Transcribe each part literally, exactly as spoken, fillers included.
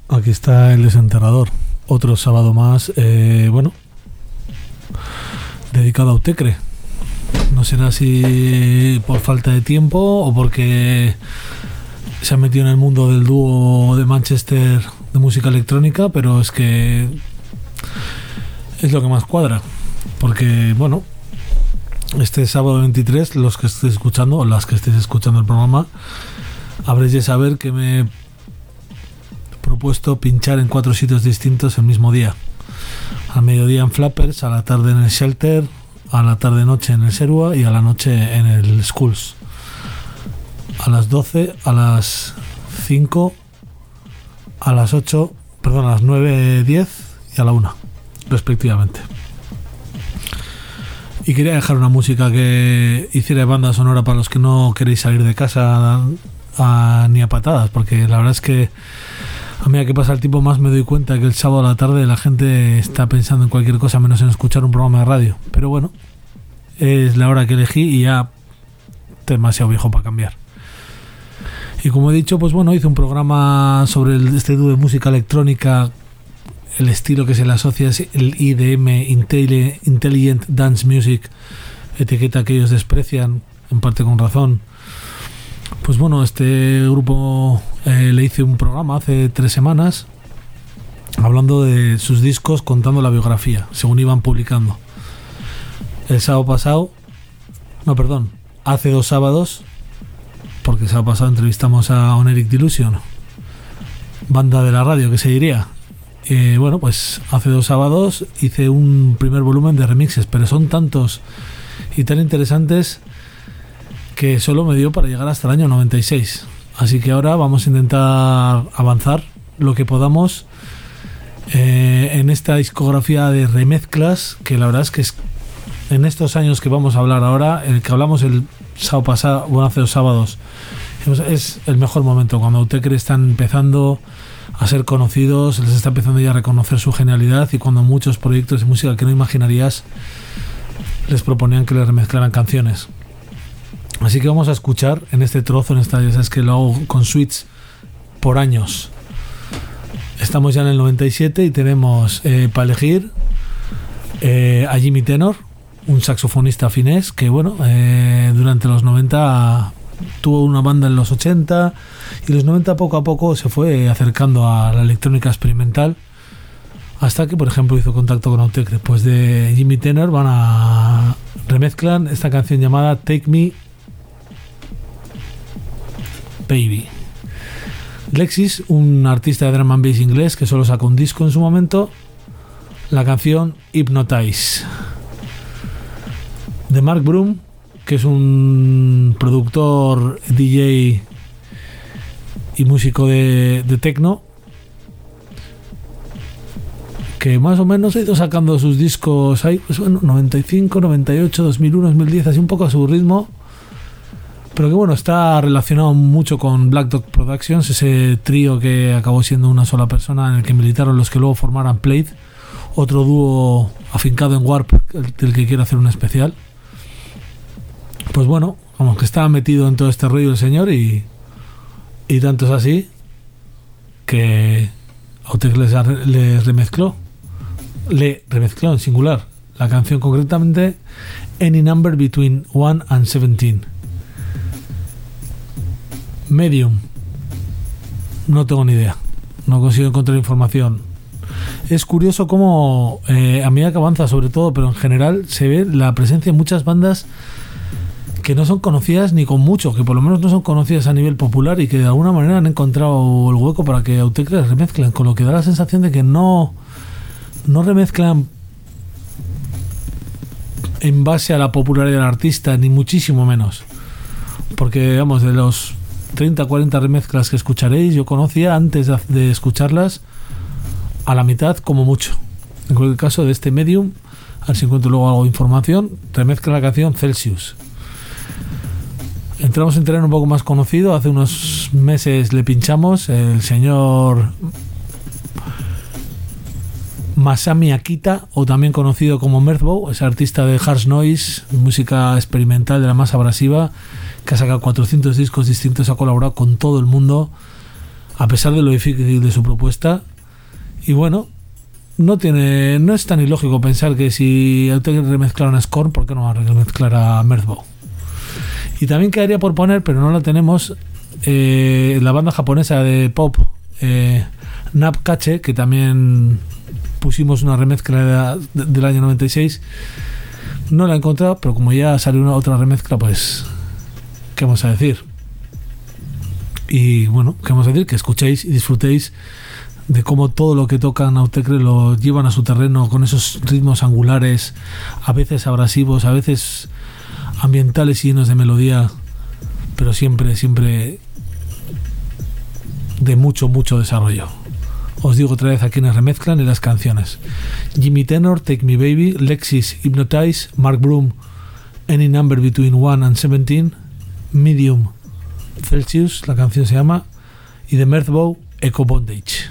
Aquí está el desenterrador. Otro sábado más, eh, bueno, dedicado a Autechre. No será si por falta de tiempo o porque se ha metido en el mundo del dúo de Manchester de música electrónica, pero es que es lo que más cuadra. Porque, bueno, este sábado veintitrés, los que estéis escuchando, o las que estéis escuchando el programa, habréis de saber que me he propuesto pinchar en cuatro sitios distintos el mismo día. Al mediodía en Flappers, a la tarde en el Shelter, a la tarde-noche en el Serua y a la noche en el Schools. A las doce, a las cinco, a las ocho, perdón, a las nueve, diez y a la una, respectivamente. Y quería dejar una música que hiciera banda sonora para los que no queréis salir de casa a, a, ni a patadas, porque la verdad es que a medida que pasa el tiempo más me doy cuenta que el sábado a la tarde la gente está pensando en cualquier cosa menos en escuchar un programa de radio. Pero bueno, es la hora que elegí y ya demasiado viejo para cambiar. Y como he dicho, pues bueno, hice un programa sobre el, este dúo de música electrónica. El estilo que se le asocia es el I D M, Intelligent Dance Music, etiqueta que ellos desprecian, en parte con razón. Pues bueno, este grupo eh, le hice un programa hace tres semanas hablando de sus discos, contando la biografía, según iban publicando. El sábado pasado, no, perdón, hace dos sábados, porque el sábado pasado entrevistamos a Oneric Delusion, banda de la radio, que se diría. Eh, bueno, pues hace dos sábados hice un primer volumen de remixes, pero son tantos y tan interesantes que solo me dio para llegar hasta el año noventa y seis. Así que ahora vamos a intentar avanzar lo que podamos eh, en esta discografía de remezclas, que la verdad es que es, en estos años que vamos a hablar ahora, el que hablamos el sábado pasado, bueno, hace dos sábados, es el mejor momento, cuando Autechre están empezando a ser conocidos, les está empezando ya a reconocer su genialidad, y cuando muchos proyectos de música que no imaginarías les proponían que les remezclaran canciones. Así que vamos a escuchar en este trozo, en esta, ya sabes que lo hago con suites por años. Estamos ya en el noventa y siete y tenemos eh, para elegir eh, a Jimmy Tenor, un saxofonista finés que, bueno, eh, durante los noventa tuvo una banda en los ochenta y los noventa poco a poco se fue acercando a la electrónica experimental, hasta que, por ejemplo, hizo contacto con Autechre. Pues de Jimmy Tenor van a remezclan esta canción llamada Take Me Baby. Lexis, un artista de drum and bass inglés que solo sacó un disco en su momento, la canción Hypnotize. De Mark Broom, que es un productor, D J y músico de, de techno, que más o menos ha ido sacando sus discos ahí, pues bueno, noventa y cinco, noventa y ocho, dos mil uno, dos mil diez, así un poco a su ritmo, pero que bueno, está relacionado mucho con Black Dog Productions, ese trío que acabó siendo una sola persona, en el que militaron los que luego formaran Plaid, otro dúo afincado en Warp, del que quiero hacer un especial. Pues bueno, como que estaba metido en todo este rollo el señor, y, y tanto es así que Autechre les, les remezcló, le remezcló en singular la canción, concretamente Any Number Between one and seventeen. Medium, no tengo ni idea, no consigo encontrar información. Es curioso cómo eh, a medida que avanza, sobre todo, pero en general, se ve la presencia de muchas bandas que no son conocidas ni con mucho, que por lo menos no son conocidas a nivel popular, y que de alguna manera han encontrado el hueco para que Autechre remezclen, con lo que da la sensación de que no, no remezclan en base a la popularidad del artista, ni muchísimo menos, porque digamos, de los treinta, cuarenta remezclas que escucharéis, yo conocía antes de, de escucharlas a la mitad como mucho. En cualquier caso, de este Medium, a ver si encuentro luego algo de información, remezcla la canción Celsius. Entramos en terreno un poco más conocido. Hace unos meses le pinchamos el señor Masami Akita, o también conocido como Merthbow, es artista de Harsh Noise, música experimental de la más abrasiva, que ha sacado cuatrocientos discos distintos, ha colaborado con todo el mundo, a pesar de lo difícil de su propuesta. Y bueno, no tiene no es tan ilógico pensar que si Autechre remezclaron a Scorn, ¿por qué no va a remezclar a Mirthbow? Y también quedaría por poner, pero no la tenemos, eh, la banda japonesa de pop eh, Napkache, que también pusimos una remezcla de, de, del año noventa y seis. No la he encontrado, pero como ya salió una otra remezcla, pues ¿qué vamos a decir? Y bueno, ¿qué vamos a decir? Que escuchéis y disfrutéis de cómo todo lo que tocan Autechre lo llevan a su terreno con esos ritmos angulares, a veces abrasivos, a veces ambientales y llenos de melodía, pero siempre, siempre de mucho, mucho desarrollo. Os digo otra vez a quienes remezclan y las canciones: Jimmy Tenor, Take Me Baby; Lexis, Hypnotize; Mark Broom, Any Number Between one and seventeen; Medium, Celsius, la canción se llama; y de Mirthbow, Echo Bondage.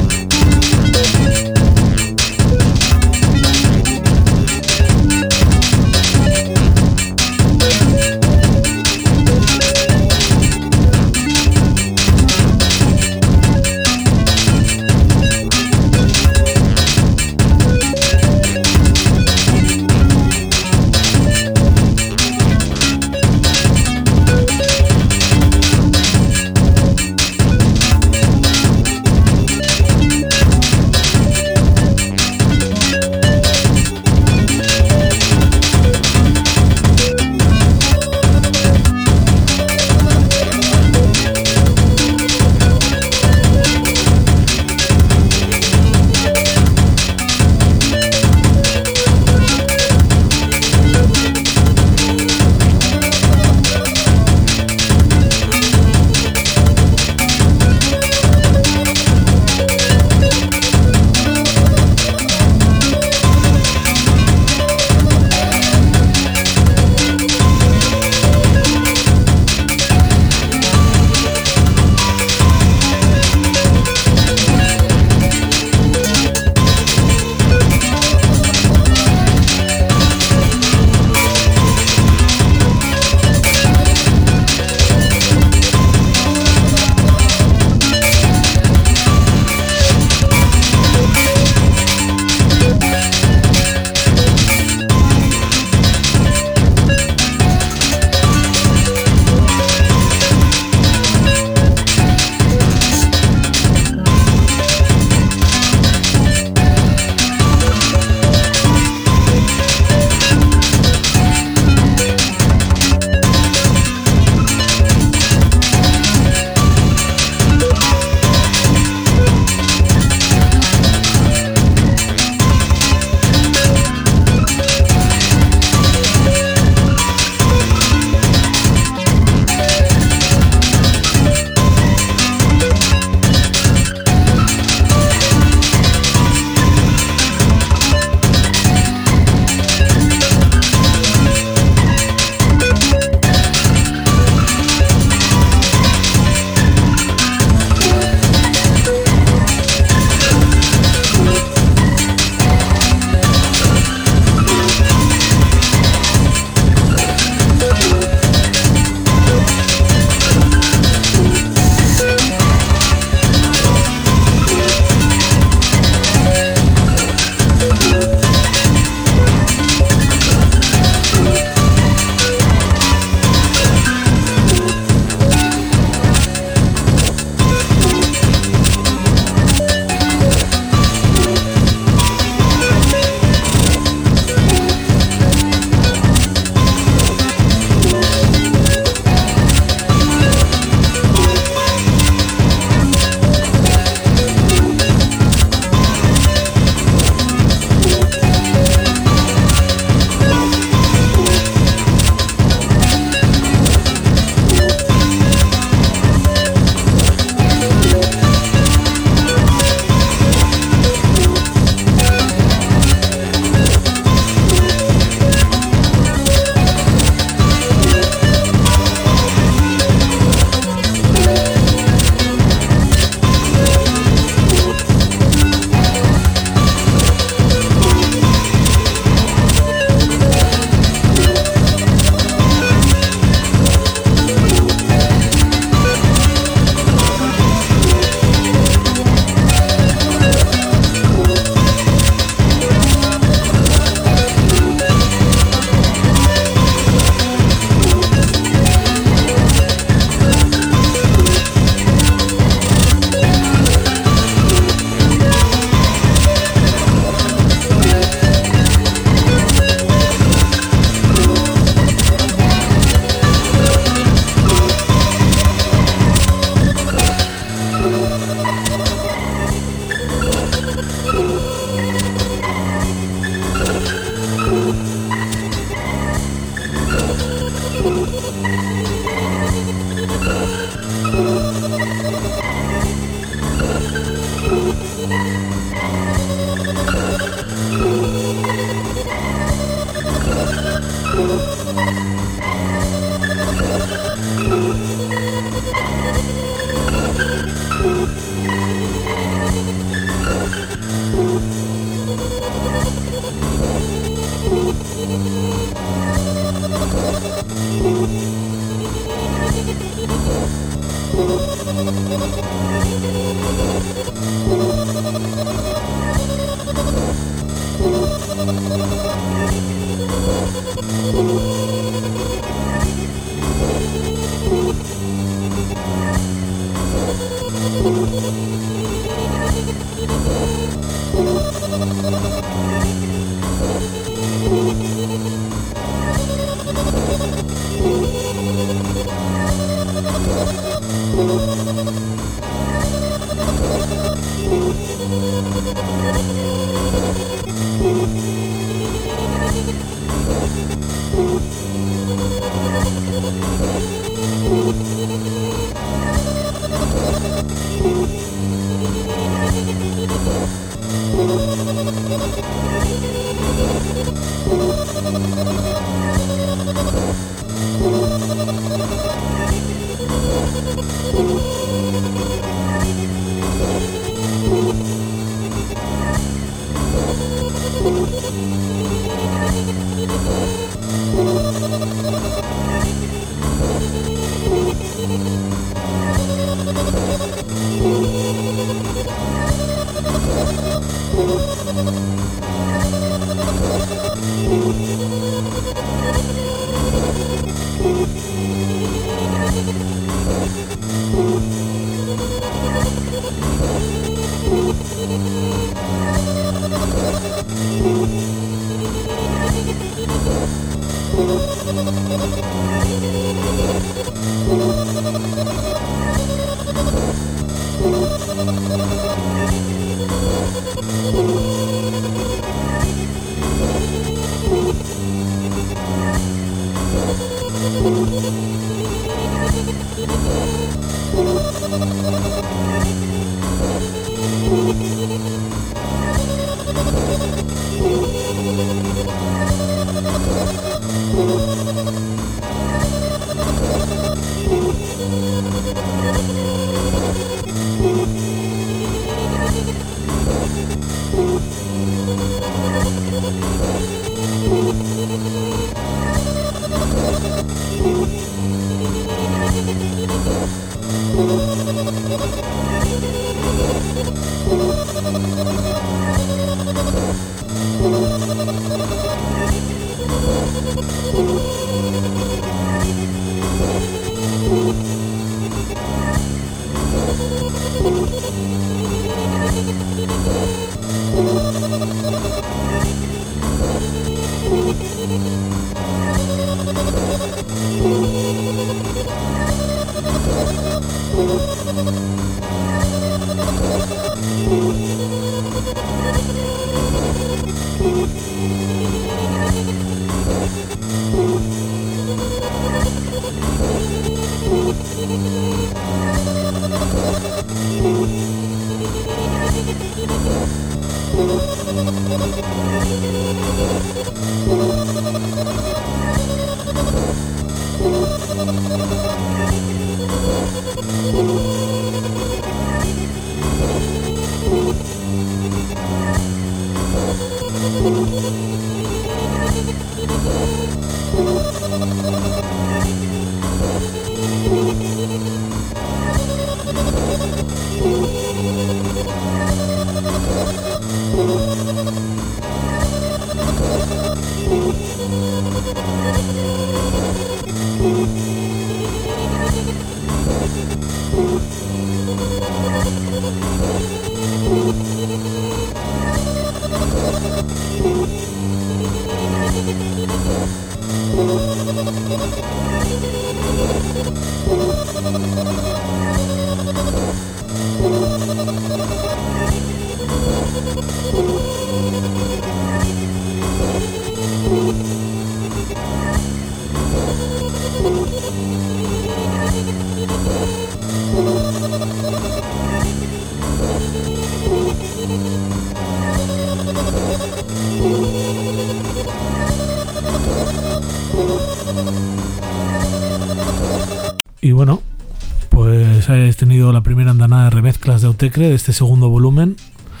Y bueno, pues habéis tenido la primera andanada de remezclas de Autechre de este segundo volumen.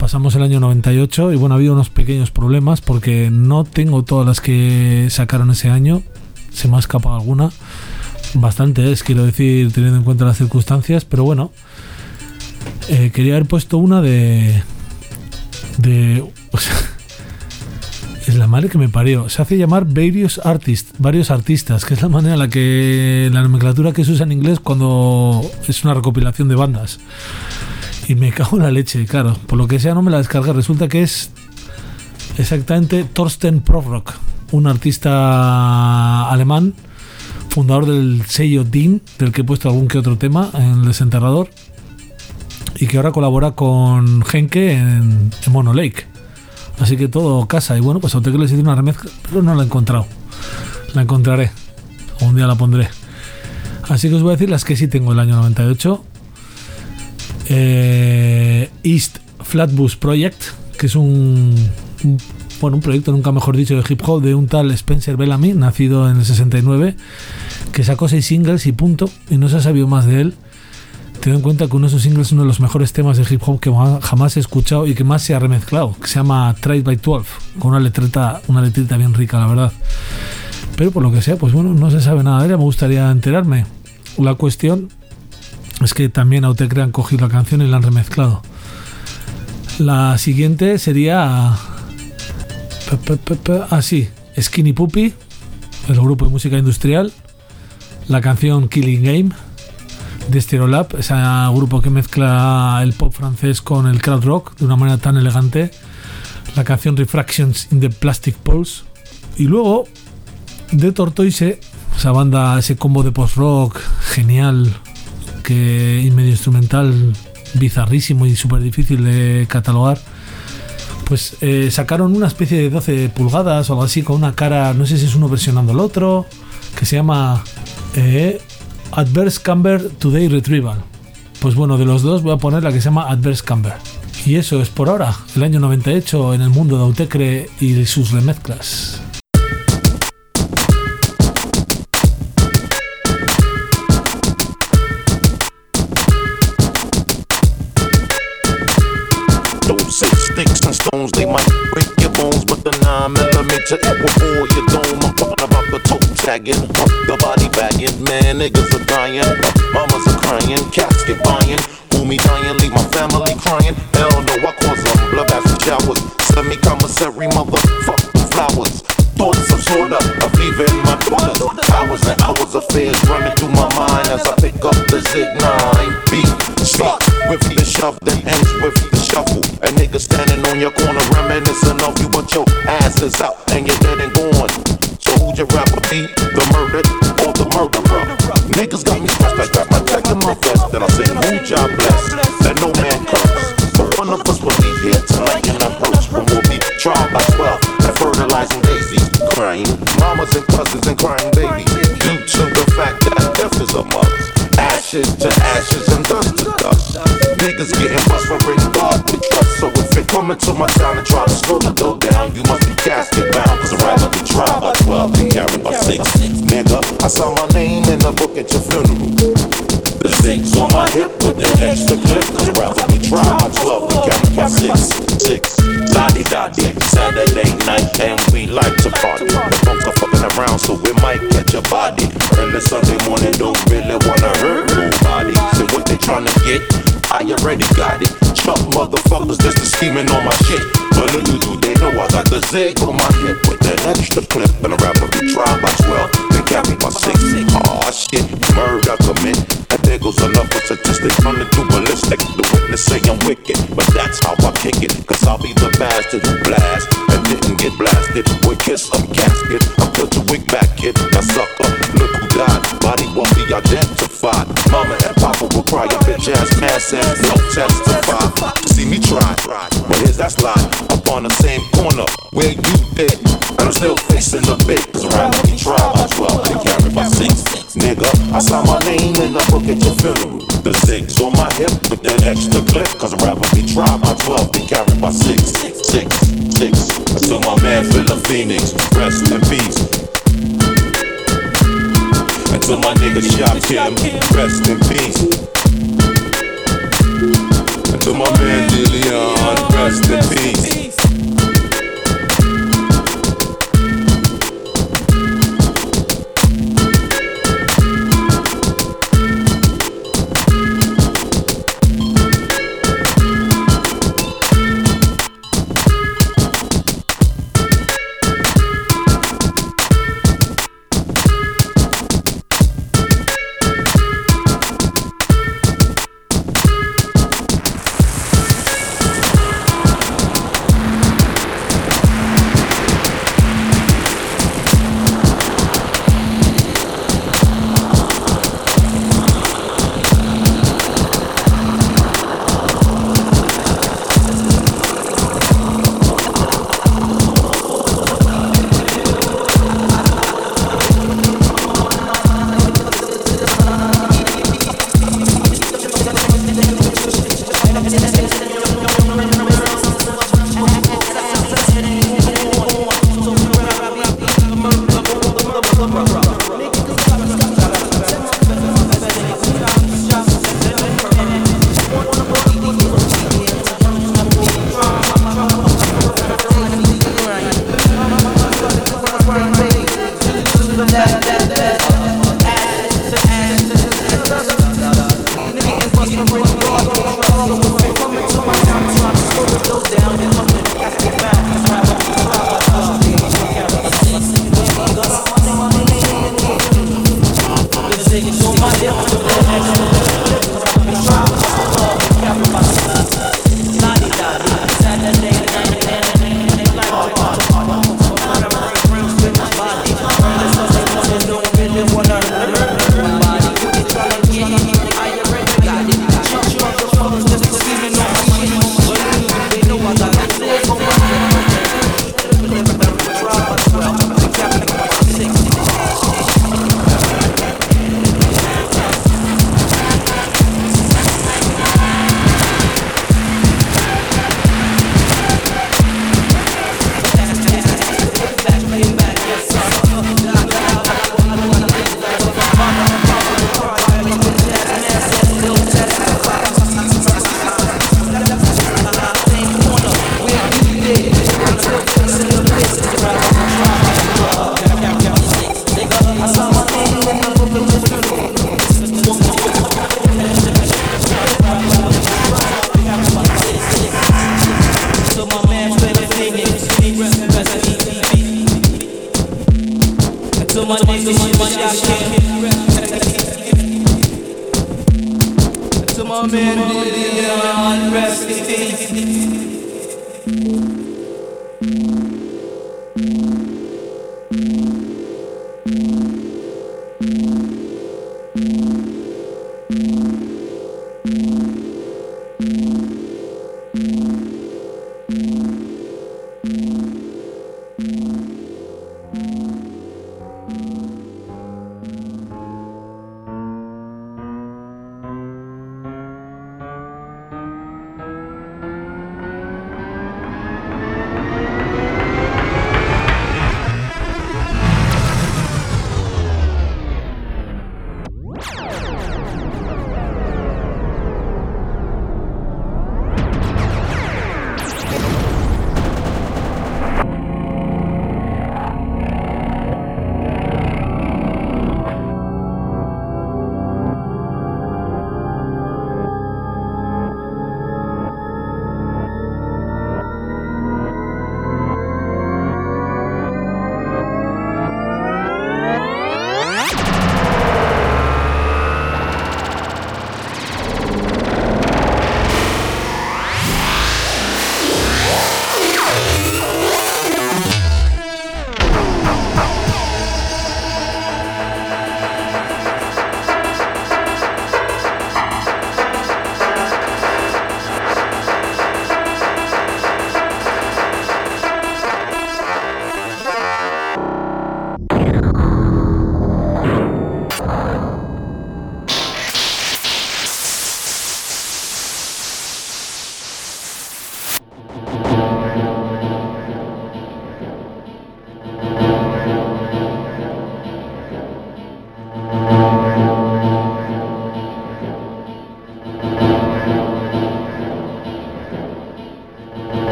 pasamos el año noventa y ocho y bueno, ha habido unos pequeños problemas porque no tengo todas las que sacaron ese año, se me ha escapado alguna, bastante es, quiero decir, teniendo en cuenta las circunstancias, pero bueno, eh, quería haber puesto una de... de o sea, es la madre que me parió, se hace llamar various artists, varios artistas, que es la manera en la que la nomenclatura que se usa en inglés cuando es una recopilación de bandas. Y me cago en la leche, claro, por lo que sea no me la descargué, resulta que es exactamente Thorsten Prorock, un artista alemán, fundador del sello Dean, del que he puesto algún que otro tema en El Desenterrador, y que ahora colabora con Henke en, en Mono Lake. Así que todo casa. Y bueno, pues a usted que les hice una remezcla, pero no la he encontrado. La encontraré. O un día la pondré. Así que os voy a decir las que sí tengo del año noventa y ocho. Eh, East Flatbush Project, que es un, un bueno, un proyecto, nunca mejor dicho, de hip hop de un tal Spencer Bellamy, nacido en el sesenta y nueve, que sacó seis singles y punto, y no se ha sabido más de él. Ten en cuenta que uno de esos singles es uno de los mejores temas de hip hop que jamás he escuchado y que más se ha remezclado, que se llama Trade by doce, con una letreta, una letrita bien rica, la verdad. Pero por lo que sea, pues bueno, no se sabe nada de ella, me gustaría enterarme. La cuestión es que también a Autechre han cogido la canción y la han remezclado. La siguiente sería... Ah, sí, Skinny Puppy, el grupo de música industrial, la canción Killing Game de Stereolab, ese grupo que mezcla el pop francés con el crowd rock de una manera tan elegante, la canción Refractions in the Plastic Pulse, y luego de Tortoise, esa banda, ese combo de post-rock genial que, y medio instrumental bizarrísimo y súper difícil de catalogar, pues eh, sacaron una especie de doce pulgadas o algo así, con una cara, no sé si es uno versionando al otro, que se llama eh, Adverse Camber Today Retrieval. Pues bueno, de los dos voy a poner la que se llama Adverse Camber. Y eso es por ahora, el año noventa y ocho en el mundo de Autechre y sus remezclas. Sticks and stones, they might break your bones, but the nine millimeter it will bore your dome. I'm talking about the toe tagging, the body bagging. Man, niggas are dying, mamas are crying, cats get buying. Who me dying, leave my family crying. Hell no, I cause them blood acid showers. Semi-commissary, motherfucking flowers. Thoughts of sorta of leaving my daughter. Hours and hours of fears running through my mind as I pick up the Zig nine. Beat, speak with the shove that ends with the shuffle. A nigga standing on your corner reminiscing of you, but your ass is out and you're dead and gone. So who'd you rather be, the murdered or the murderer? Niggas got me stressed, I got my tech in my vest. Then I say, who'd y'all bless? That no man curse. But one of us will leave here tonight in a hearse. When we'll be tried by twelve and fertilizing daisies. Crying mamas and cousins and crying babies. Due to the fact that death is among us. Ashes to ashes and dust to dust. Niggas getting bust for bringing God to trust. So if you're coming to my town and try to slow the dough down, you must be casket bound. Cause I'd rather be tried by twelve than carried by six. Nigga, I saw my name in the book at your funeral. The six on my hip with the extra clip. Cause I'd rather be tried by twelve than carried by six. Six, la-di-da-di, Saturday night and we like to party. The folks are fucking around so we might catch a body. Early Sunday morning don't really wanna hurt nobody. So what they tryna get, I already got it. Chuck motherfuckers just scheming on my shit. But little do they know I got the Zig on my hip with that extra clip. And a rapper be tried by twelve, then carried by six. Aw shit, murder commit. And there goes another statistic running through ballistic. The witness say I'm wicked, but that's how I kick it. Cause I'll be the bastard who blast and didn't get blasted. With kiss some casket, I put your wig back, kid. That sucker, look who died. Body won't be identified. Mama and Papa will cry, your bitch ass man says no testify. See me try, but here's that slide. Up on the same corner where you did. And I'm still facing the bait. Cause around me tried by twelve and carried by six. Nigga, I saw my name in the book at your funeral. The six on my hip with that extra clip. Cause I'd rather be tried by twelve than carried by six. Six, six. Until my man Philip Phoenix, rest in peace. Until my nigga Shop Kim, rest in peace. To my man DeLeon, rest in peace.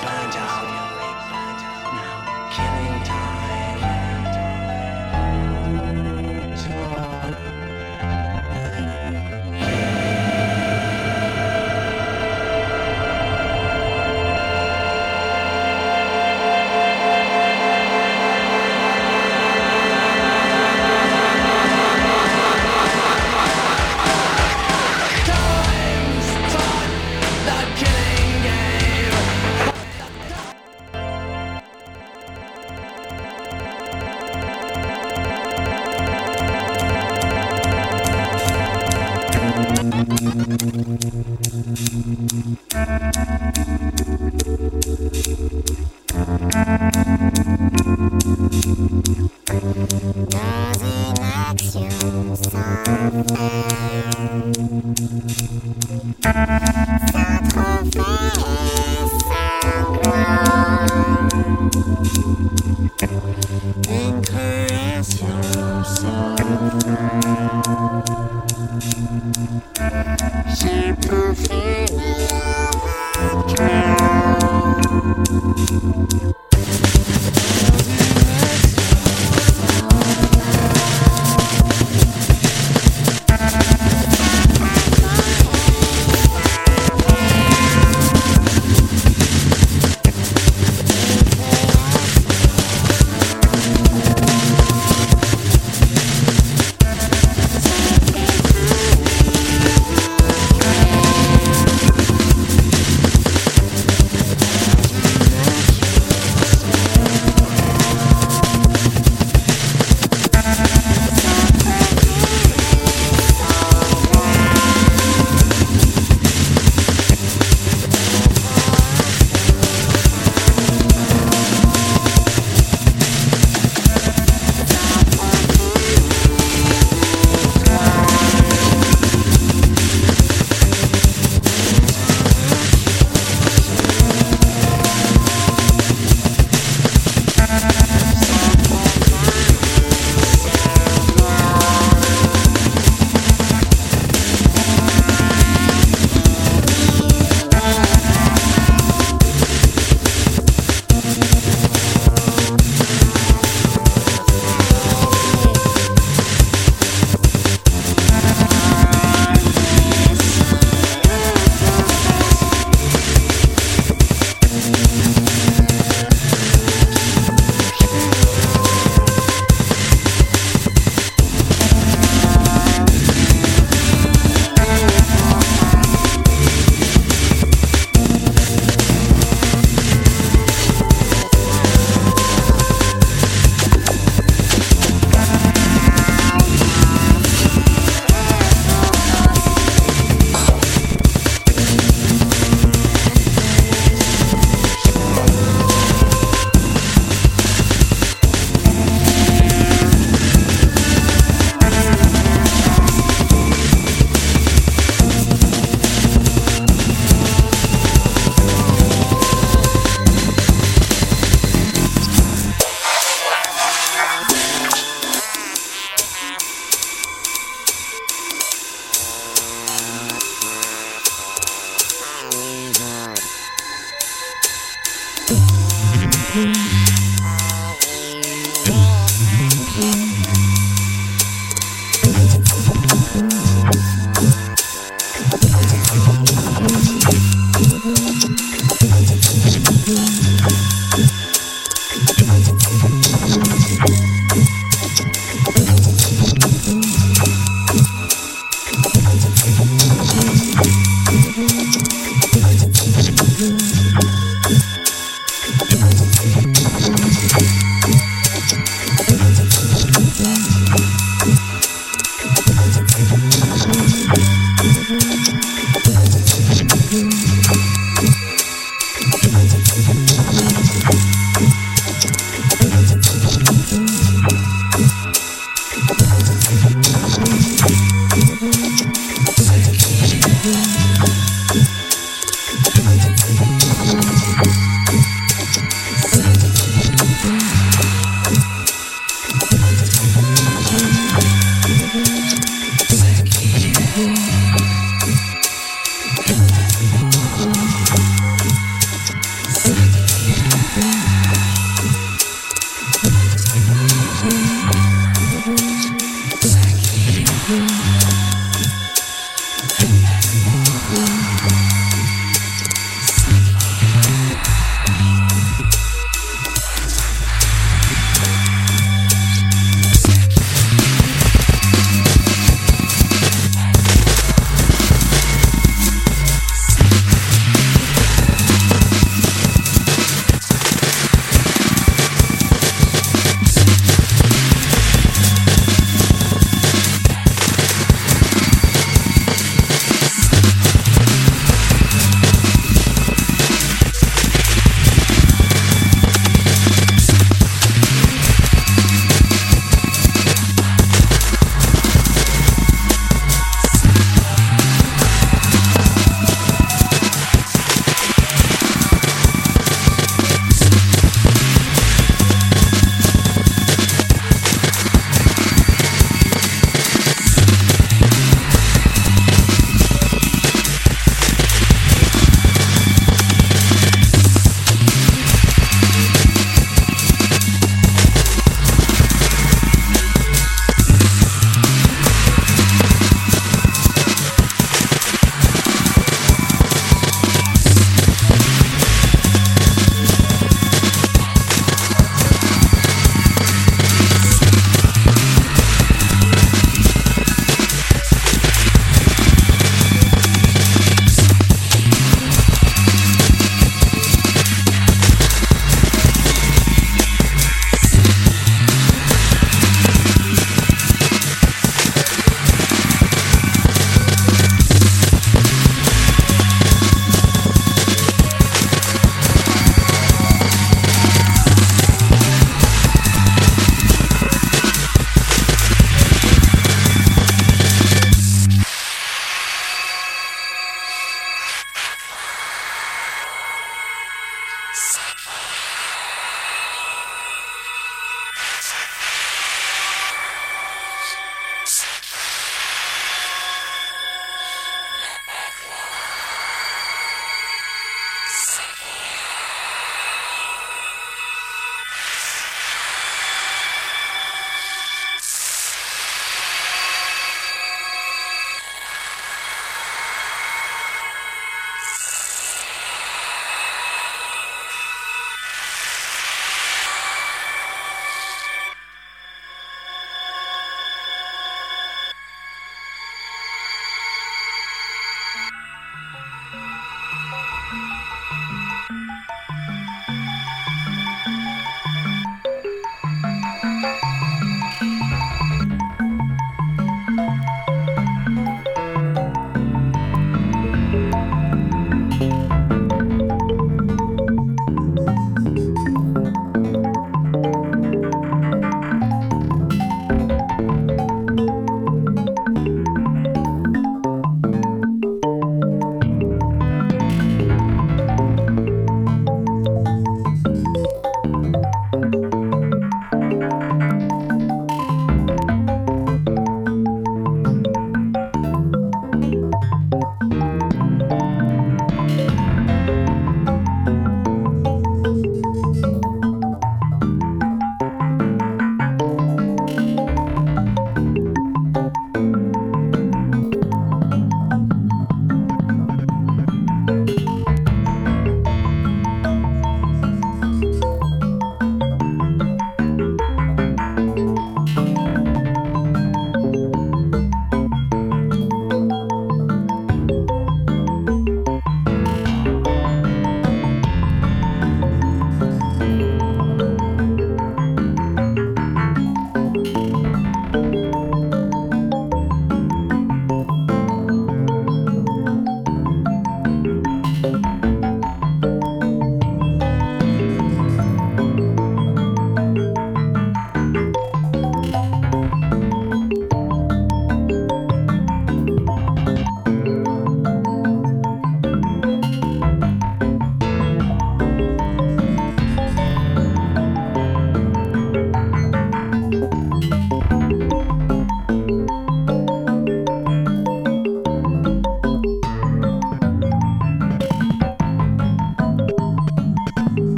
Thank you.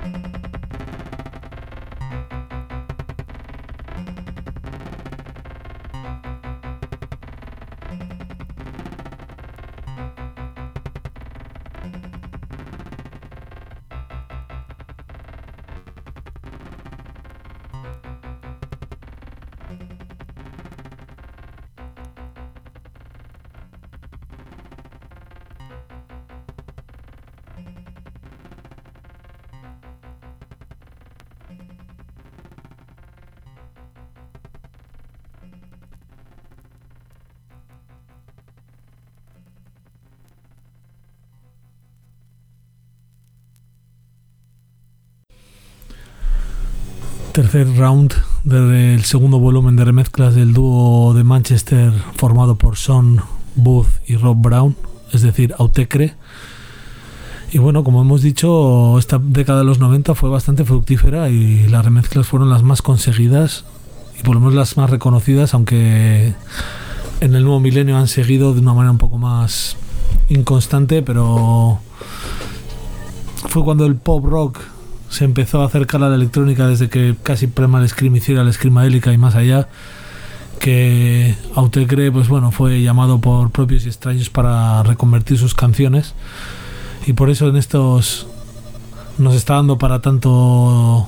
Tercer round del segundo volumen de remezclas del dúo de Manchester formado por Son Booth y Rob Brown, es decir, Autechre. Y bueno, como hemos dicho, esta década de los noventa fue bastante fructífera y las remezclas fueron las más conseguidas y por lo menos las más reconocidas, aunque en el nuevo milenio han seguido de una manera un poco más inconstante, pero fue cuando el pop rock se empezó a acercar a la electrónica, desde que casi Primal Scream hiciera la screamadélica y más allá, que Autechre, pues bueno, fue llamado por propios y extraños para reconvertir sus canciones, y por eso en estos nos está dando para tanto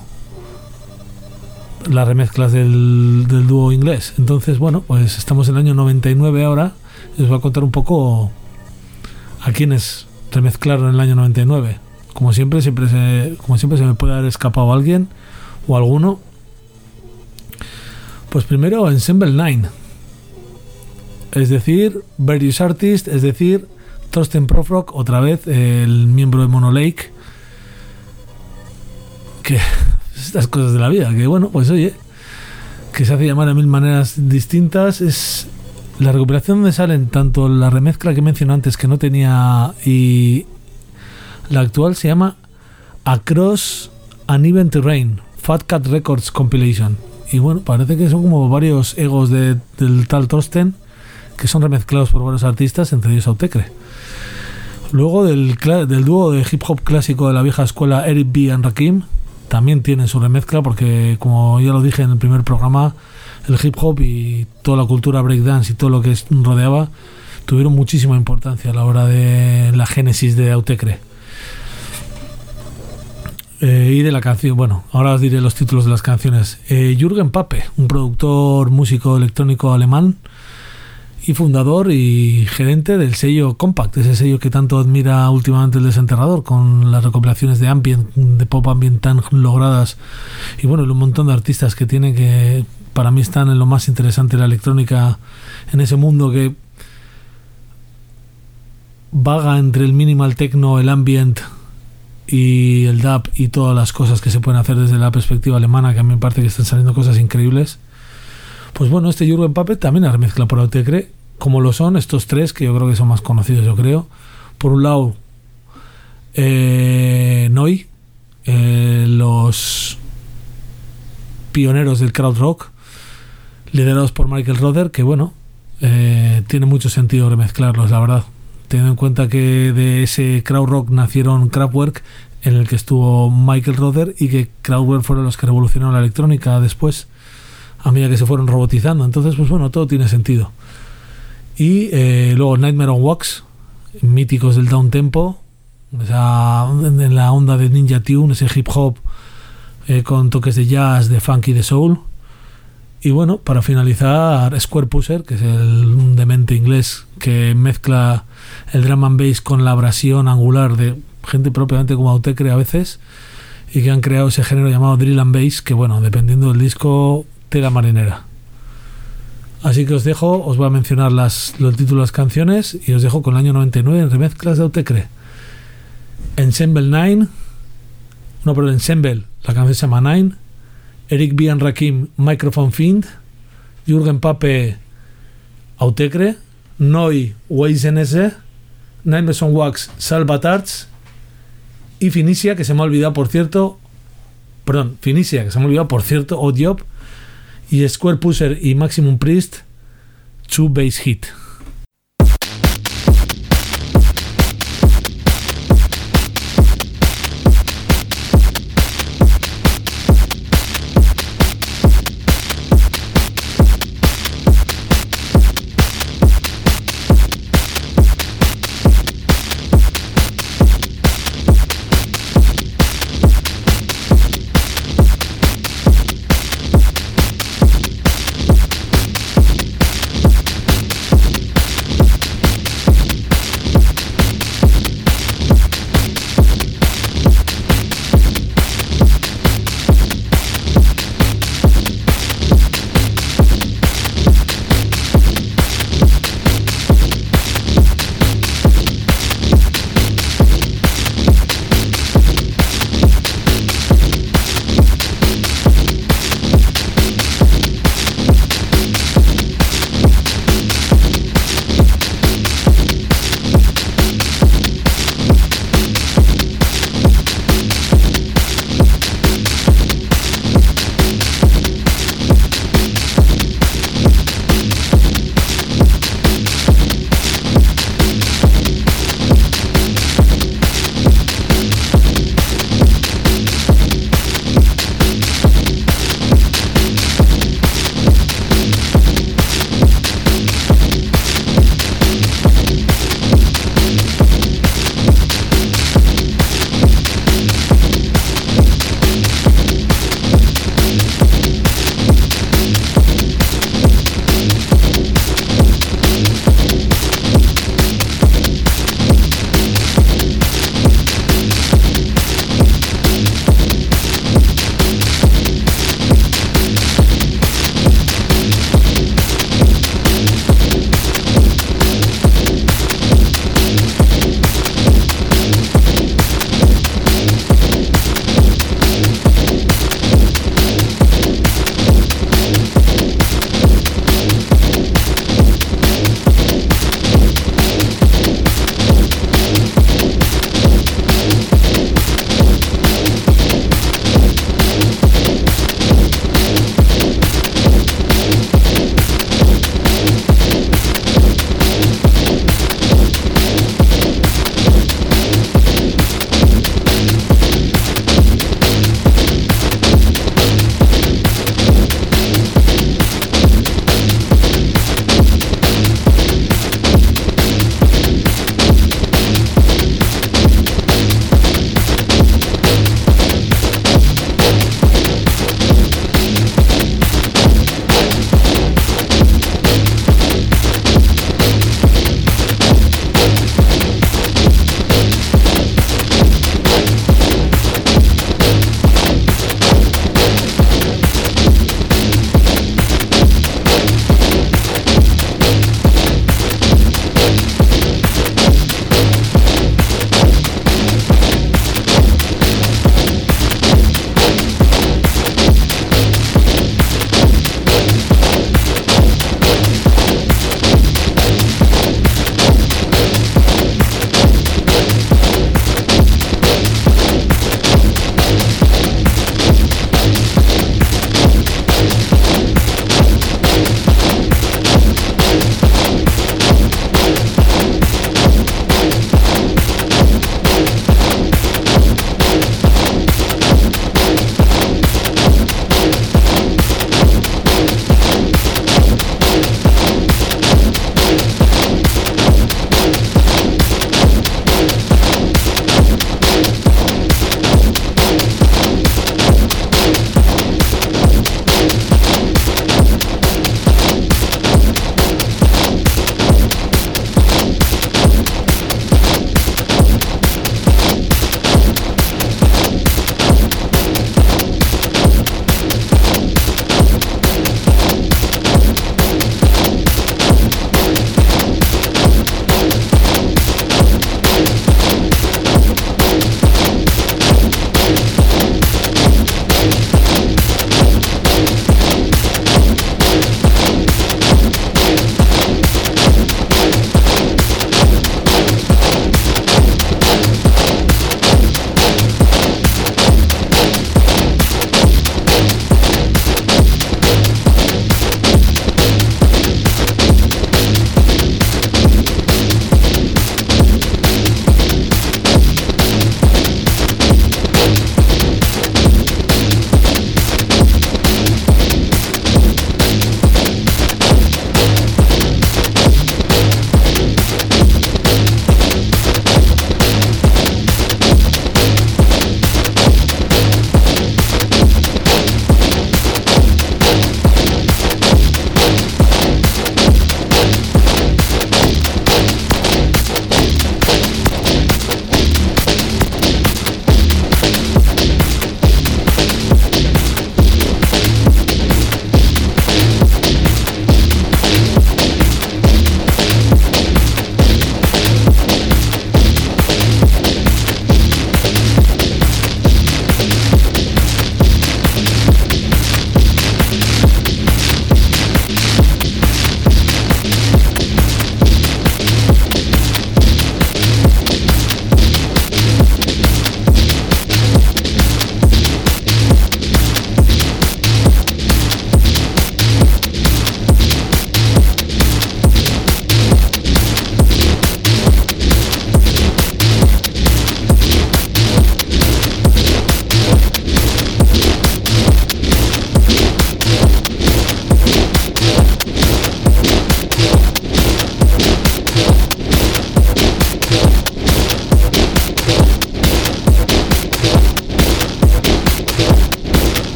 las remezclas del, del dúo inglés. Entonces, bueno, pues estamos en el año noventa y nueve ahora, y os voy a contar un poco a quienes remezclaron en el año noventa y nueve. Como siempre, siempre se, como siempre se me puede haber escapado alguien o alguno. Pues primero Ensemble Nine, es decir, Various Artists, es decir, Thorsten Prufrock, otra vez el miembro de Mono Lake. Que estas cosas de la vida, que bueno, pues oye, que se hace llamar de mil maneras distintas. Es la recuperación donde salen tanto la remezcla que mencioné antes, que no tenía, y la actual se llama Across Uneven Terrain, Fat Cat Records Compilation. Y bueno, parece que son como varios egos de, del tal Thorsten, que son remezclados por varios artistas, entre ellos Autechre. Luego del, del dúo de hip hop clásico de la vieja escuela, Eric B. and Rakim, también tienen su remezcla, porque como ya lo dije en el primer programa, el hip hop y toda la cultura breakdance y todo lo que rodeaba tuvieron muchísima importancia a la hora de la génesis de Autechre. Eh, y de la canción, bueno, ahora os diré los títulos de las canciones. eh, Jürgen Pape, un productor músico electrónico alemán y fundador y gerente del sello Compact, ese sello que tanto admira últimamente el Desenterrador, con las recopilaciones de ambient, de pop ambient tan logradas, y bueno, un montón de artistas que tiene, que para mí están en lo más interesante de la electrónica, en ese mundo que vaga entre el minimal techno, el ambient y el dub y todas las cosas que se pueden hacer desde la perspectiva alemana, que a mí me parece que están saliendo cosas increíbles. Pues bueno, este Jürgen Pape también la mezcla por Autechre, como lo son estos tres, que yo creo que son más conocidos, yo creo. Por un lado, eh, Noi, eh, los pioneros del crowd rock, liderados por Michael Rother, que bueno, eh, tiene mucho sentido remezclarlos, la verdad, teniendo en cuenta que de ese crowd rock nacieron Kraftwerk, en el que estuvo Michael Rother, y que Kraftwerk fueron los que revolucionaron la electrónica después, a medida que se fueron robotizando. Entonces, pues bueno, todo tiene sentido. Y eh, luego Nightmare on Wax, míticos del downtempo, esa, en la onda de Ninja Tune, ese hip hop eh, con toques de jazz, de funk y de soul. Y bueno, para finalizar, Square Pusher, que es el un demente inglés que mezcla el drum and bass con la abrasión angular de gente propiamente como Autechre a veces, y que han creado ese género llamado drill and bass, que bueno, dependiendo del disco, tela marinera. Así que os dejo, os voy a mencionar las, los títulos de las canciones, y os dejo con el año noventa y nueve en remezclas de Autechre. Ensemble Nine, no, pero Ensemble, la canción se llama Nine. Eric B. and Rakim, Microphone Fiend. Jürgen Pape, Autechre. Noi, Waze N S. Nightmare on Wax, Salvatards. Y Finicia, que se me ha olvidado por cierto. Perdón, Finicia, que se me ha olvidado por cierto, Odd Job. Y Square Pusher y Maximum Priest, Two Bass Hit.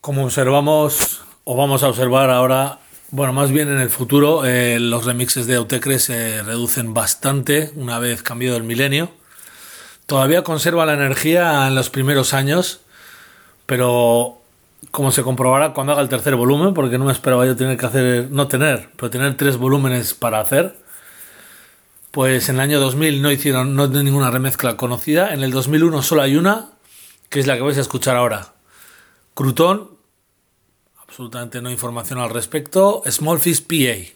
como observamos, o vamos a observar ahora, bueno, más bien en el futuro, eh, los remixes de Autechre se reducen bastante una vez cambiado el milenio. Todavía conserva la energía en los primeros años, pero como se comprobará cuando haga el tercer volumen, porque no me esperaba yo tener que hacer, no tener, pero tener tres volúmenes para hacer, pues en el año dos mil no hicieron no hay ninguna remezcla conocida. En el dos mil uno solo hay una, que es la que vais a escuchar ahora. Crouton, absolutamente no información al respecto. Small Fish P A.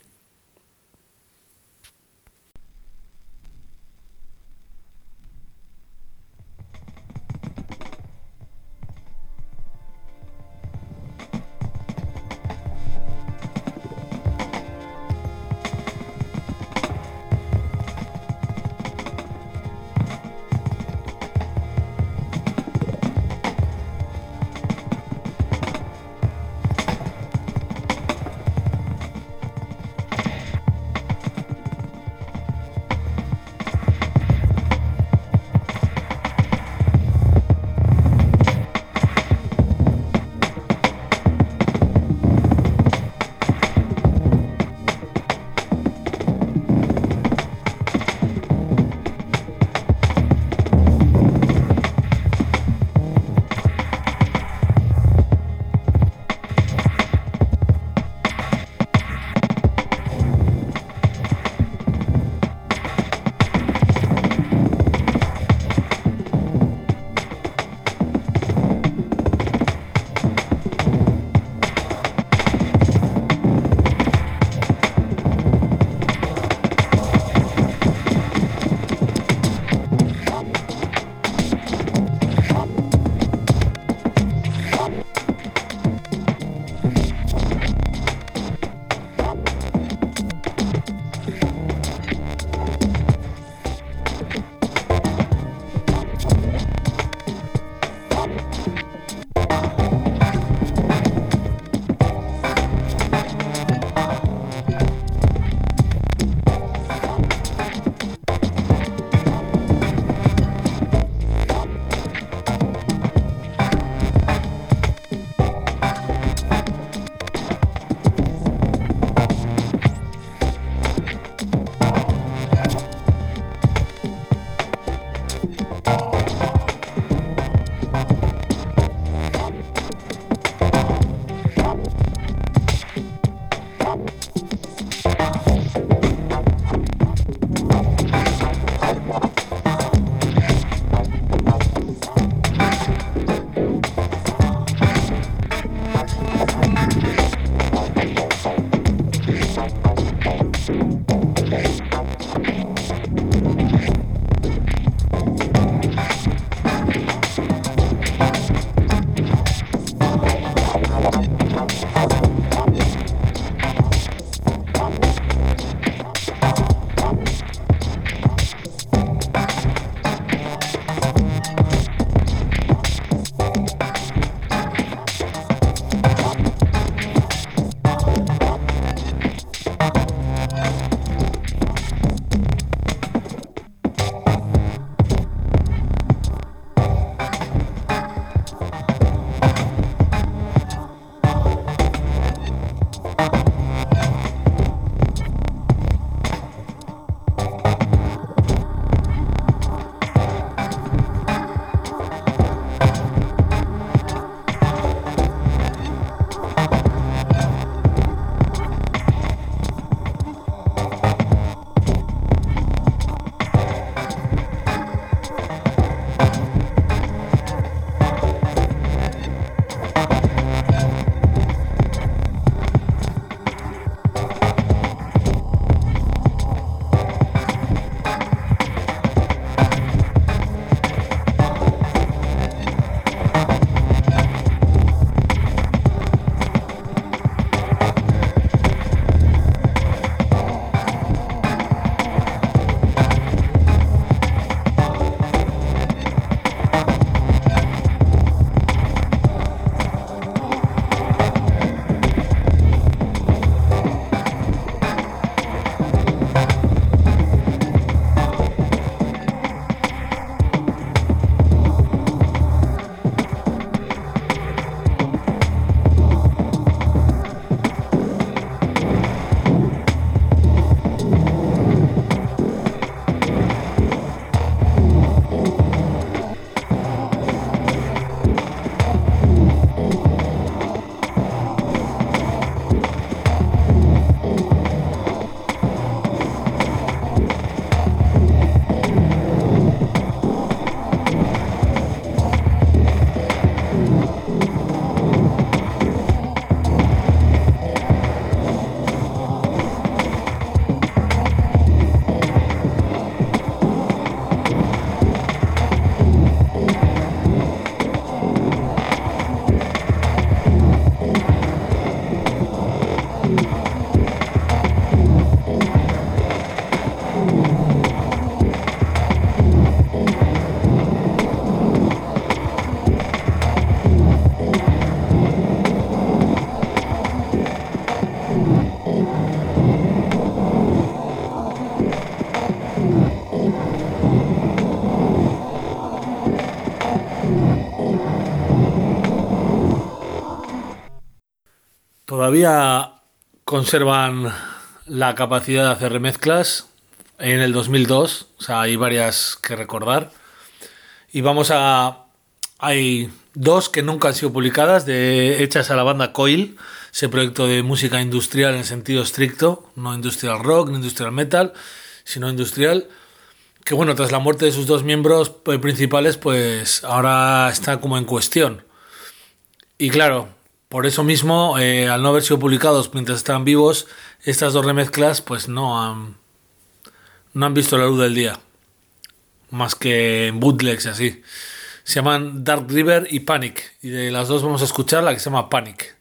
todavía conservan la capacidad de hacer remezclas en el dos mil dos, o sea, hay varias que recordar. Y vamos a... Hay dos que nunca han sido publicadas, de, hechas a la banda Coil, ese proyecto de música industrial en sentido estricto, no industrial rock, ni industrial metal, sino industrial, que bueno, tras la muerte de sus dos miembros principales, pues ahora está como en cuestión. Y claro, por eso mismo, eh, al no haber sido publicados mientras estaban vivos, estas dos remezclas pues no han, no han visto la luz del día, más que en bootlegs y así. Se llaman Dark River y Panic, y de las dos vamos a escuchar la que se llama Panic.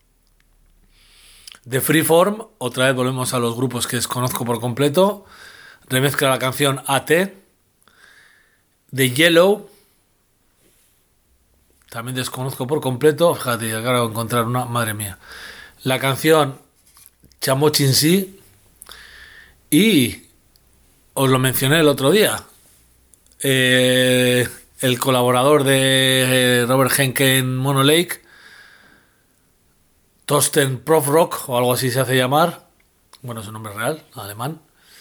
De Freeform, otra vez volvemos a los grupos que desconozco por completo, remezcla la canción A T. De Yellow, también desconozco por completo, fíjate, acabo de encontrar una, madre mía, la canción Chamochinsi. Y os lo mencioné el otro día, eh, el colaborador de Robert Henke en Mono Lake, Thorsten Prufrock o algo así se hace llamar, bueno, es un nombre real, alemán,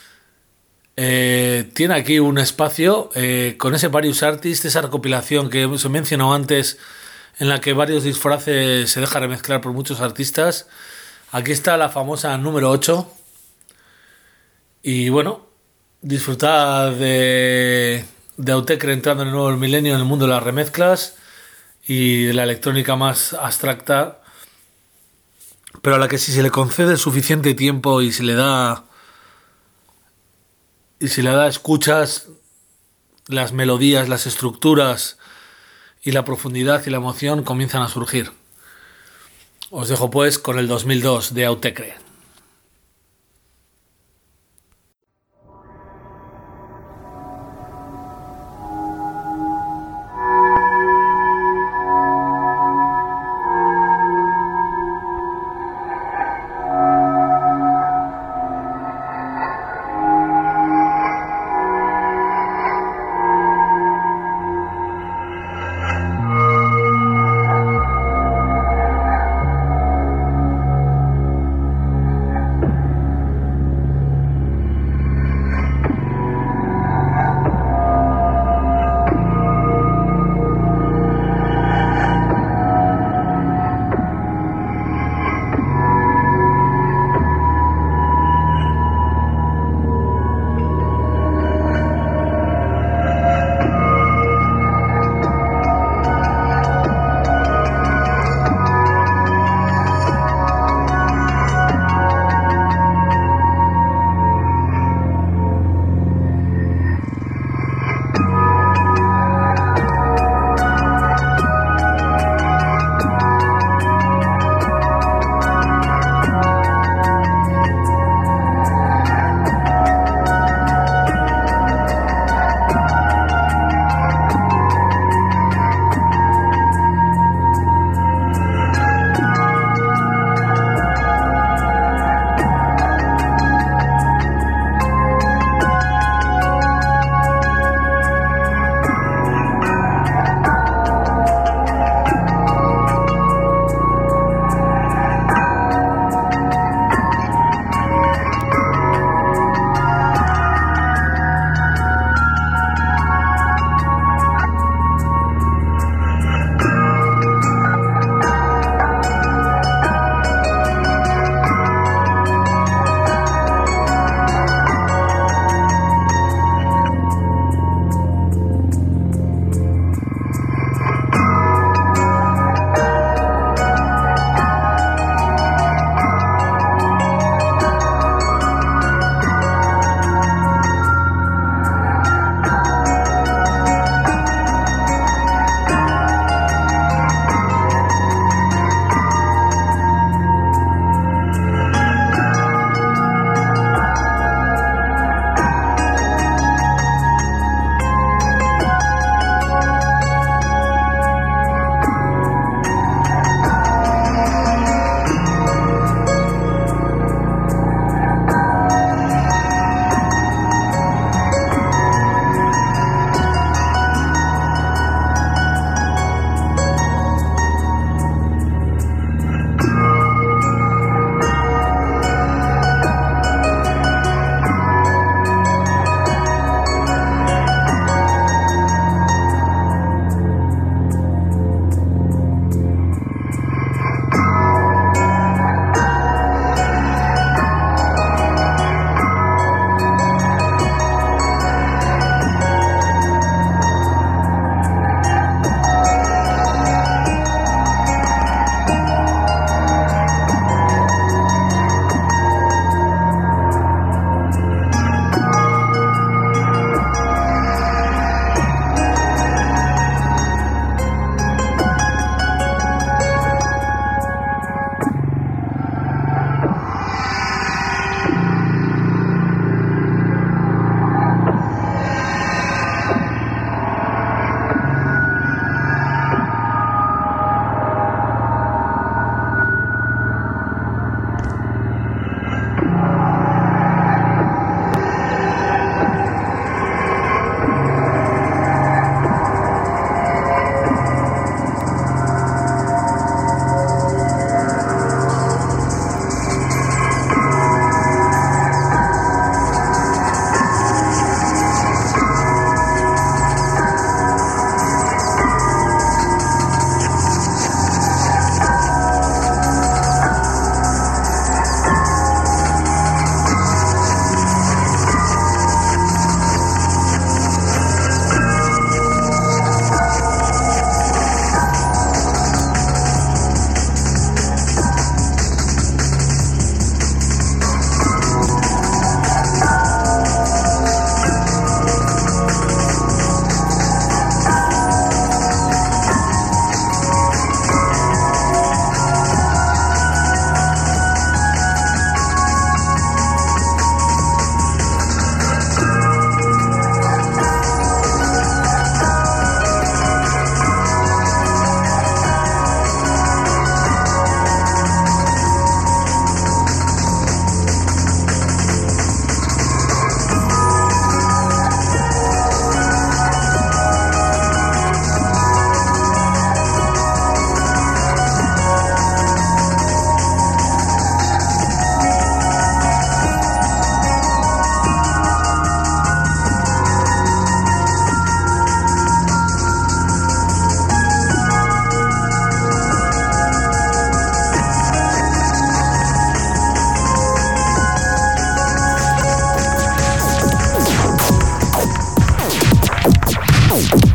eh, tiene aquí un espacio eh, con ese Various Artists, esa recopilación que os he mencionado antes, en la que varios disfraces se deja remezclar por muchos artistas. Aquí está la famosa número ocho. Y bueno, disfrutad de, de Autechre entrando en el nuevo milenio en el mundo de las remezclas y de la electrónica más abstracta, pero a la que si se le concede suficiente tiempo y se le da y se le da escuchas, las melodías, las estructuras y la profundidad y la emoción comienzan a surgir. Os dejo pues con el dos mil dos de Autechre.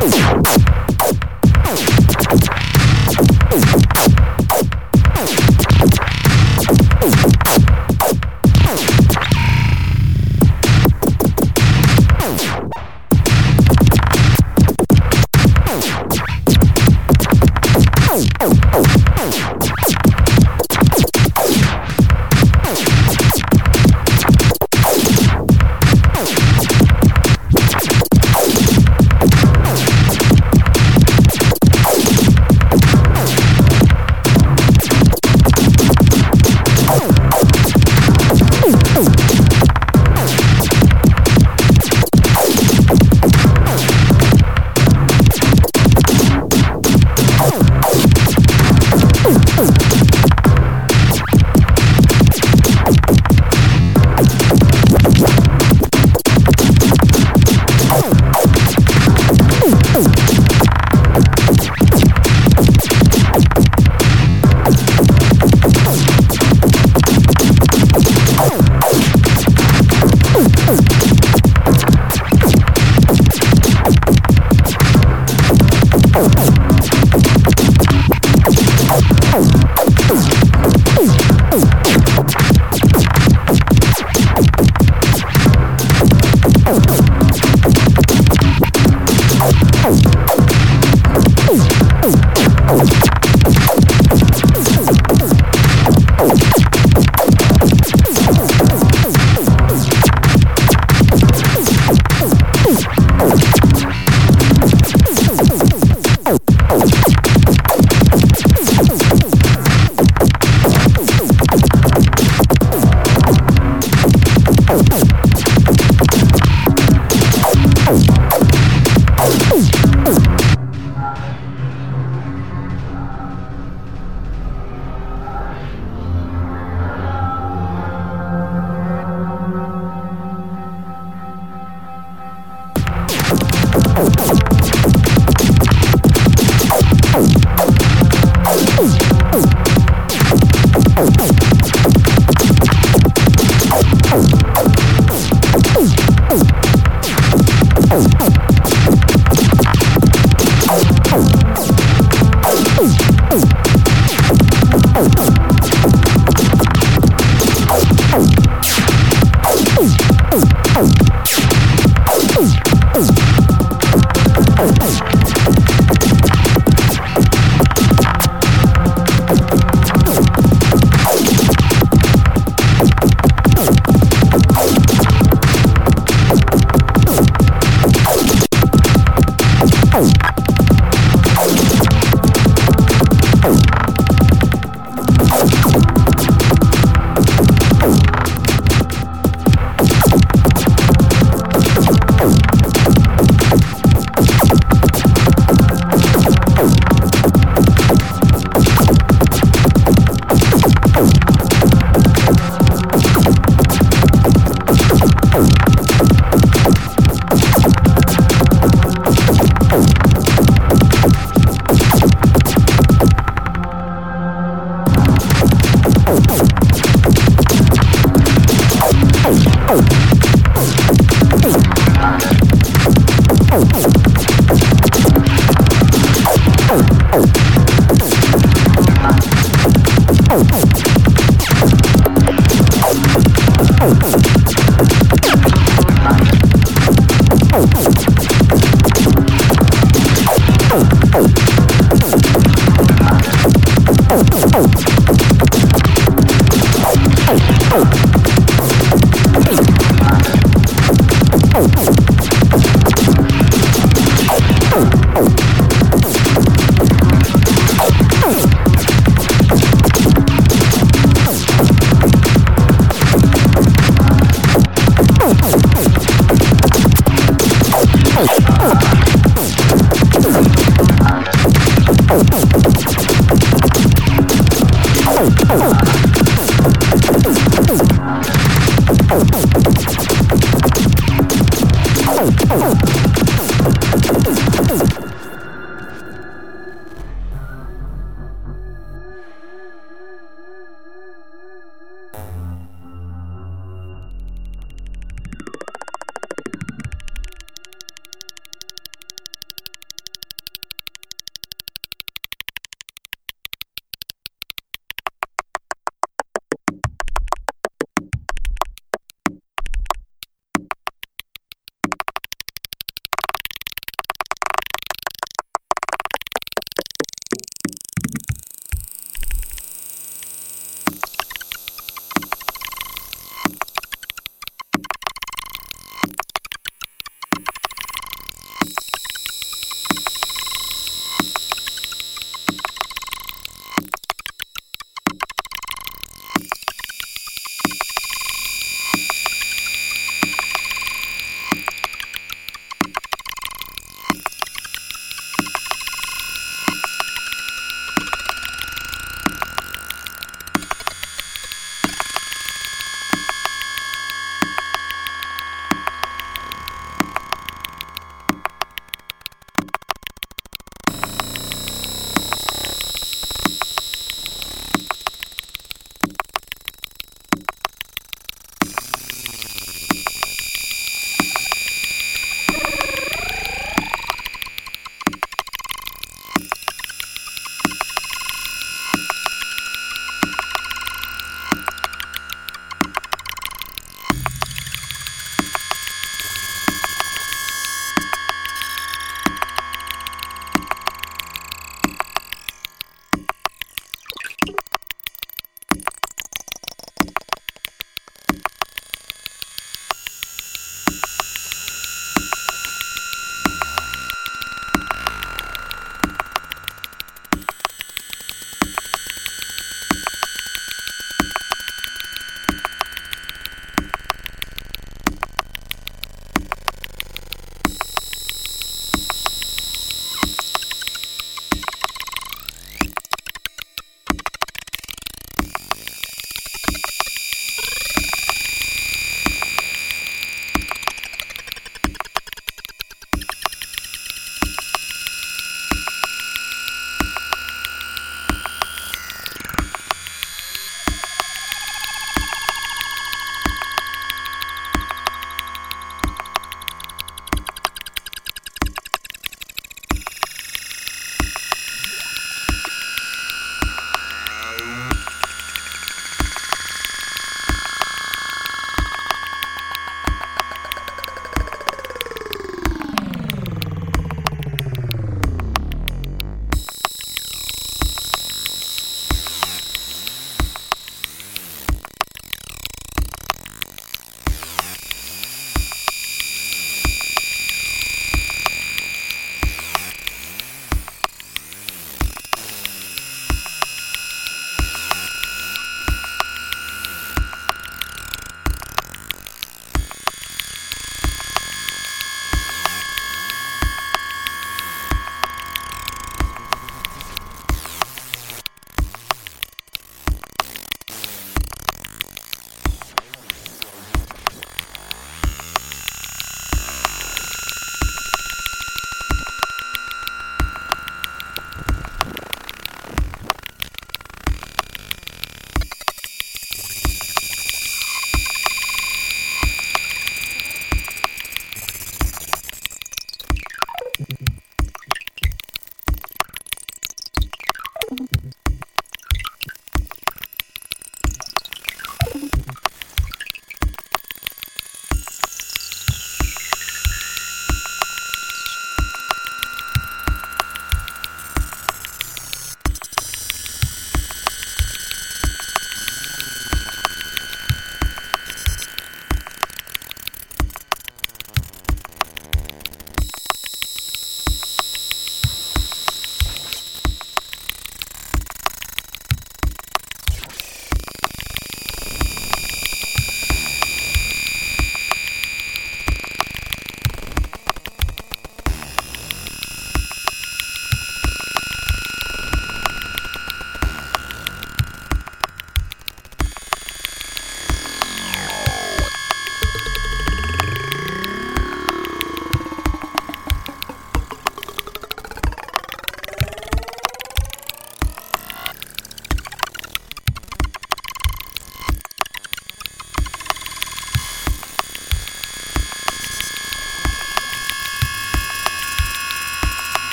Oh.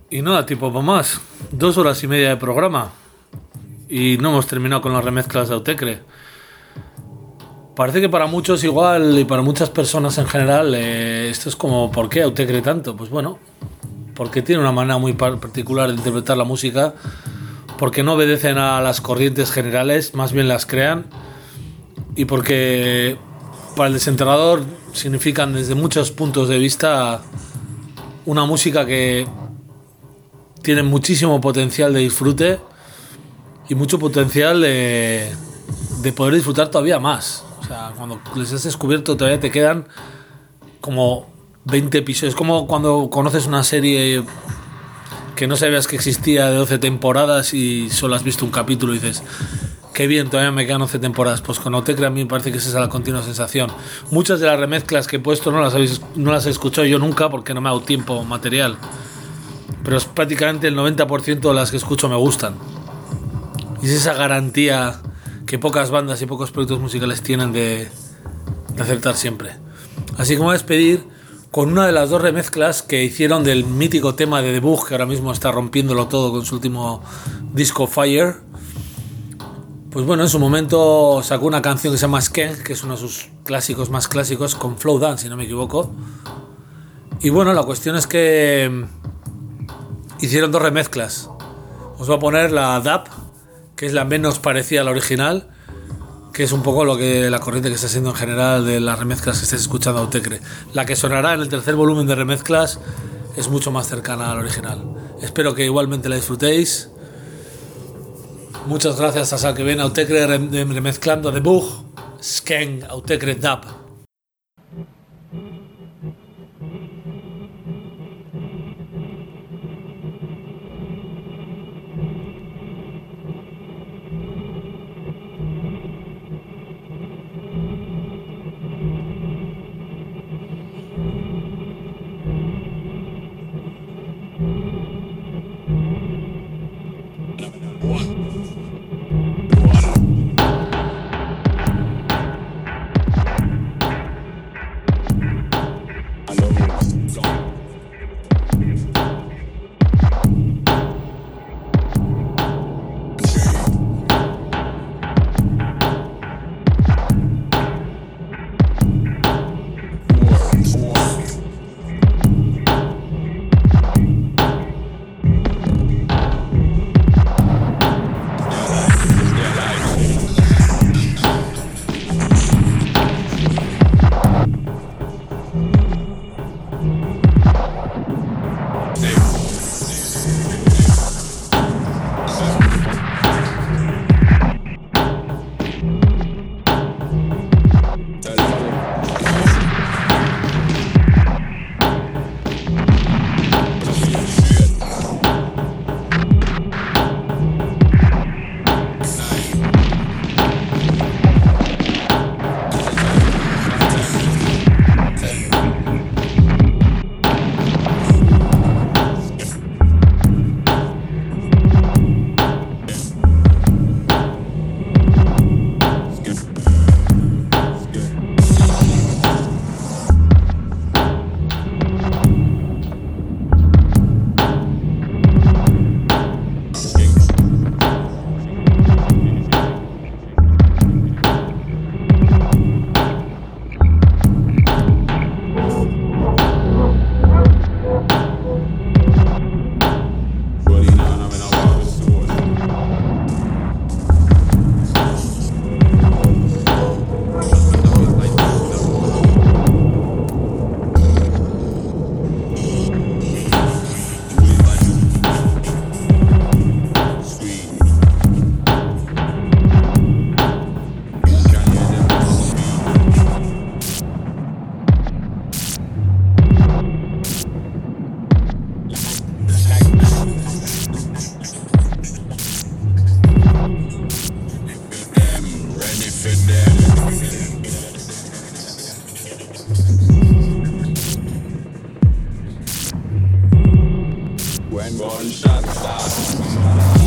Y no da tiempo para más. Dos horas y media de programa. Y no hemos terminado con las remezclas de Autechre. Parece que para muchos igual y para muchas personas en general eh, esto es como ¿por qué Autechre tanto? Pues bueno, porque tiene una manera muy particular de interpretar la música, porque no obedecen a las corrientes generales, más bien las crean, y porque para el desenterrador significan desde muchos puntos de vista una música que tiene muchísimo potencial de disfrute y mucho potencial de, de poder disfrutar todavía más. O sea, cuando les has descubierto todavía te quedan como veinte episodios. Es como cuando conoces una serie que no sabías que existía de doce temporadas y solo has visto un capítulo y dices qué bien, todavía me quedan once temporadas. Pues con Autechre a mí me parece que esa es la continua sensación. Muchas de las remezclas que he puesto no las, habéis, no las he escuchado yo nunca porque no me ha dado tiempo material, pero es prácticamente el noventa por ciento de las que escucho me gustan. Y es esa garantía que pocas bandas y pocos proyectos musicales tienen de, de acertar siempre. Así que me voy a despedir con una de las dos remezclas que hicieron del mítico tema de The Bug, que ahora mismo está rompiéndolo todo con su último disco Fire. Pues bueno, en su momento sacó una canción que se llama Skeng, que es uno de sus clásicos más clásicos, con Flow Dance, si no me equivoco. Y bueno, la cuestión es que hicieron dos remezclas. Os voy a poner la D A P, que es la menos parecida a la original, que es un poco lo que la corriente que está siendo en general de las remezclas que estáis escuchando a Autechre. La que sonará en el tercer volumen de remezclas es mucho más cercana al original. Espero que igualmente la disfrutéis. Muchas gracias hasta que viene Autechre remezclando The Bug, Skeng, Autechre D A P. When one shot starts